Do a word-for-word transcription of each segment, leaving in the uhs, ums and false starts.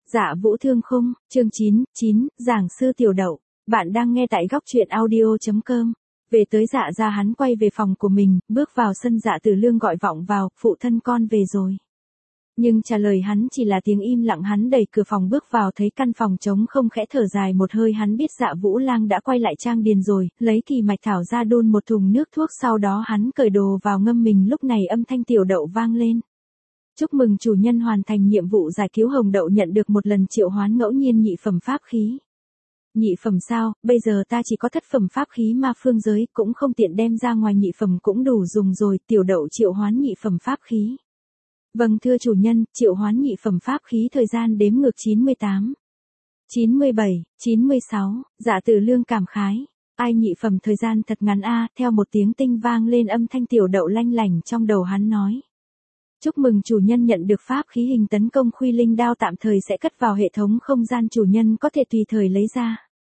Dạ Vũ Thương Khung, chương chín, chín, giảng sư Tiểu Đậu. Bạn đang nghe tại góc truyện audio chấm com. Về tới Dạ gia, hắn quay về phòng của mình, bước vào sân. Dạ Tử Lương gọi vọng vào, phụ thân con về rồi. Nhưng trả lời hắn chỉ là tiếng im lặng. Hắn đẩy cửa phòng bước vào, thấy căn phòng trống không, khẽ thở dài một hơi. Hắn biết Dạ Vũ Lang đã quay lại trang điền rồi, lấy kỳ mạch thảo ra đun một thùng nước thuốc, sau đó hắn cởi đồ vào ngâm mình. Lúc này âm thanh Tiểu Đậu vang lên. Chúc mừng chủ nhân hoàn thành nhiệm vụ giải cứu Hồng Đậu, nhận được một lần triệu hoán ngẫu nhiên nhị phẩm pháp khí. Nhị phẩm sao, bây giờ ta chỉ có thất phẩm pháp khí ma phương giới, cũng không tiện đem ra ngoài, nhị phẩm cũng đủ dùng rồi. Tiểu Đậu triệu hoán nhị phẩm pháp khí. Vâng thưa chủ nhân, triệu hoán nhị phẩm pháp khí. Thời gian đếm ngược chín mươi tám, chín mươi bảy, chín mươi sáu, Dạ Tử Lương cảm khái. Ai nhị phẩm thời gian thật ngắn a. Theo một tiếng tinh vang lên, âm thanh Tiểu Đậu lanh lảnh trong đầu hắn nói. Chúc mừng chủ nhân nhận được pháp khí hình tấn công Khuy Linh đao, tạm thời sẽ cất vào hệ thống không gian, chủ nhân có thể tùy thời lấy ra.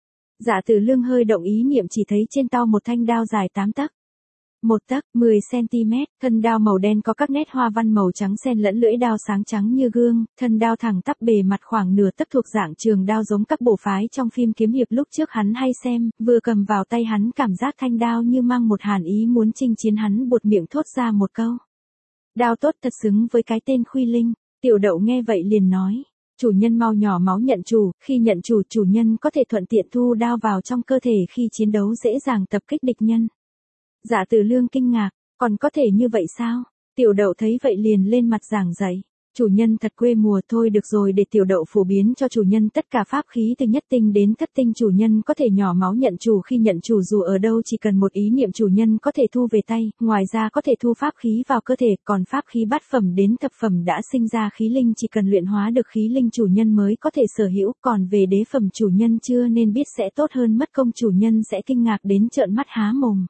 Dạ Tử Lương hơi động ý niệm, chỉ thấy trên tao một thanh đao dài tám tấc. một tấc, mười xăng-ti-mét, thân đao màu đen có các nét hoa văn màu trắng xen lẫn, lưỡi đao sáng trắng như gương, thân đao thẳng tắp, bề mặt khoảng nửa tấc, thuộc dạng trường đao giống các bộ phái trong phim kiếm hiệp lúc trước hắn hay xem. Vừa cầm vào tay, hắn cảm giác thanh đao như mang một hàn ý muốn chinh chiến. Hắn buột miệng thốt ra một câu. Đao tốt, thật xứng với cái tên Khuy Linh. Tiểu Đậu nghe vậy liền nói. Chủ nhân mau nhỏ máu nhận chủ, khi nhận chủ, chủ nhân có thể thuận tiện thu đao vào trong cơ thể, khi chiến đấu dễ dàng tập kích địch nhân. Dạ Tử Lương kinh ngạc, còn có thể như vậy sao? Tiểu Đậu thấy vậy liền lên mặt giảng dạy. Chủ nhân thật quê mùa, thôi được rồi, để Tiểu Đậu phổ biến cho chủ nhân tất cả pháp khí từ nhất tinh đến thất tinh. Chủ nhân có thể nhỏ máu nhận chủ, khi nhận chủ dù ở đâu chỉ cần một ý niệm chủ nhân có thể thu về tay, ngoài ra có thể thu pháp khí vào cơ thể, còn pháp khí bát phẩm đến thập phẩm đã sinh ra khí linh chỉ cần luyện hóa được khí linh chủ nhân mới có thể sở hữu, còn về đế phẩm chủ nhân chưa nên biết sẽ tốt hơn, mất công chủ nhân sẽ kinh ngạc đến trợn mắt há mồm.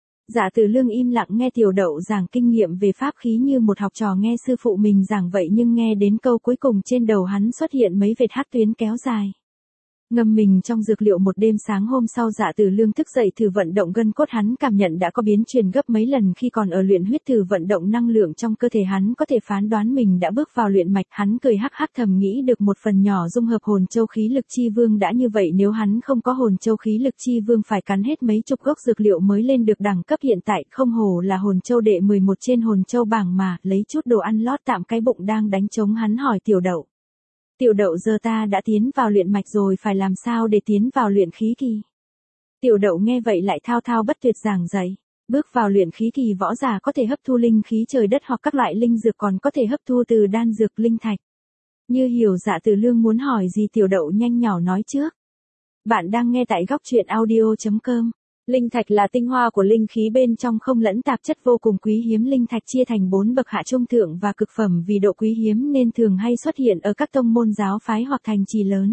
Dạ Tử Lương im lặng nghe Tiểu Đậu giảng kinh nghiệm về pháp khí như một học trò nghe sư phụ mình giảng vậy, nhưng nghe đến câu cuối cùng trên đầu hắn xuất hiện mấy vệt hắc tuyến kéo dài. Ngâm mình trong dược liệu một đêm, sáng hôm sau Dạ Tử Lương thức dậy thử vận động gân cốt, hắn cảm nhận đã có biến chuyển gấp mấy lần khi còn ở luyện huyết. Thử vận động năng lượng trong cơ thể, hắn có thể phán đoán mình đã bước vào luyện mạch. Hắn cười hắc hắc thầm nghĩ được một phần nhỏ dung hợp hồn châu khí lực chi vương. Đã như vậy, nếu hắn không có hồn châu khí lực chi vương phải cắn hết mấy chục gốc dược liệu mới lên được đẳng cấp hiện tại. Không hổ là hồn châu đệ mười một trên hồn châu bảng mà, lấy chút đồ ăn lót tạm cái bụng đang đánh trống. Hắn hỏi Tiểu Đậu. Tiểu Đậu, giờ ta đã tiến vào luyện mạch rồi, phải làm sao để tiến vào luyện khí kỳ? Tiểu Đậu nghe vậy lại thao thao bất tuyệt giảng dạy. Bước vào luyện khí kỳ, võ giả có thể hấp thu linh khí trời đất hoặc các loại linh dược, còn có thể hấp thu từ đan dược, linh thạch. Như hiểu. Dạ Tử Lương muốn hỏi gì, Tiểu Đậu nhanh nhỏ nói trước. Bạn đang nghe tại góc truyện audio chấm com. Linh thạch là tinh hoa của linh khí, bên trong không lẫn tạp chất, vô cùng quý hiếm. Linh thạch chia thành bốn bậc: hạ, trung, thượng và cực phẩm. Vì độ quý hiếm nên thường hay xuất hiện ở các tông môn giáo phái hoặc thành trì lớn.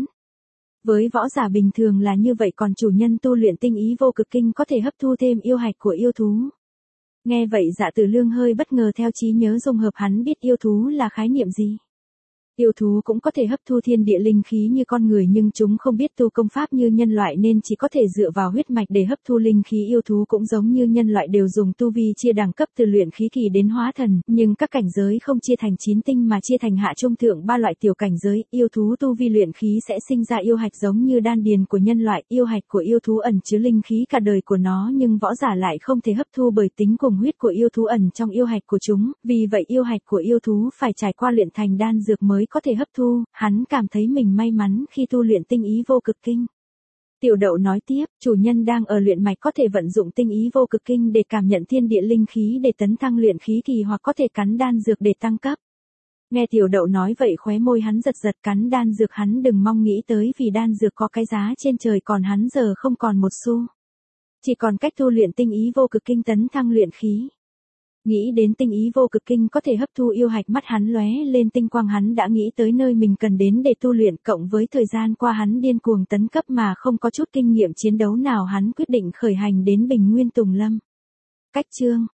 Với võ giả bình thường là như vậy, còn chủ nhân tu luyện tinh ý vô cực kinh có thể hấp thu thêm yêu hạch của yêu thú. Nghe vậy Dạ Tử Lương hơi bất ngờ, theo trí nhớ dung hợp hắn biết yêu thú là khái niệm gì. Yêu thú cũng có thể hấp thu thiên địa linh khí như con người, nhưng chúng không biết tu công pháp như nhân loại nên chỉ có thể dựa vào huyết mạch để hấp thu linh khí. Yêu thú cũng giống như nhân loại, đều dùng tu vi chia đẳng cấp từ luyện khí kỳ đến hóa thần, nhưng các cảnh giới không chia thành chín tinh mà chia thành hạ, trung, thượng ba loại tiểu cảnh giới. Yêu thú tu vi luyện khí sẽ sinh ra yêu hạch giống như đan điền của nhân loại. Yêu hạch của yêu thú ẩn chứa linh khí cả đời của nó, nhưng võ giả lại không thể hấp thu bởi tính cùng huyết của yêu thú ẩn trong yêu hạch của chúng. Vì vậy yêu hạch của yêu thú phải trải qua luyện thành đan dược mới có thể hấp thu. Hắn cảm thấy mình may mắn khi tu luyện tinh ý vô cực kinh. Tiểu Đậu nói tiếp, chủ nhân đang ở luyện mạch có thể vận dụng tinh ý vô cực kinh để cảm nhận thiên địa linh khí để tấn thăng luyện khí kỳ, hoặc có thể cắn đan dược để tăng cấp. Nghe Tiểu Đậu nói vậy, khóe môi hắn giật giật. Cắn đan dược hắn đừng mong nghĩ tới, vì đan dược có cái giá trên trời, còn hắn giờ không còn một xu. Chỉ còn cách tu luyện tinh ý vô cực kinh tấn thăng luyện khí. Nghĩ đến tinh ý vô cực kinh có thể hấp thu yêu hạch, mắt hắn lóe lên tinh quang. Hắn đã nghĩ tới nơi mình cần đến để tu luyện, cộng với thời gian qua hắn điên cuồng tấn cấp mà không có chút kinh nghiệm chiến đấu nào, hắn quyết định khởi hành đến Bình Nguyên Tùng Lâm. Cách chương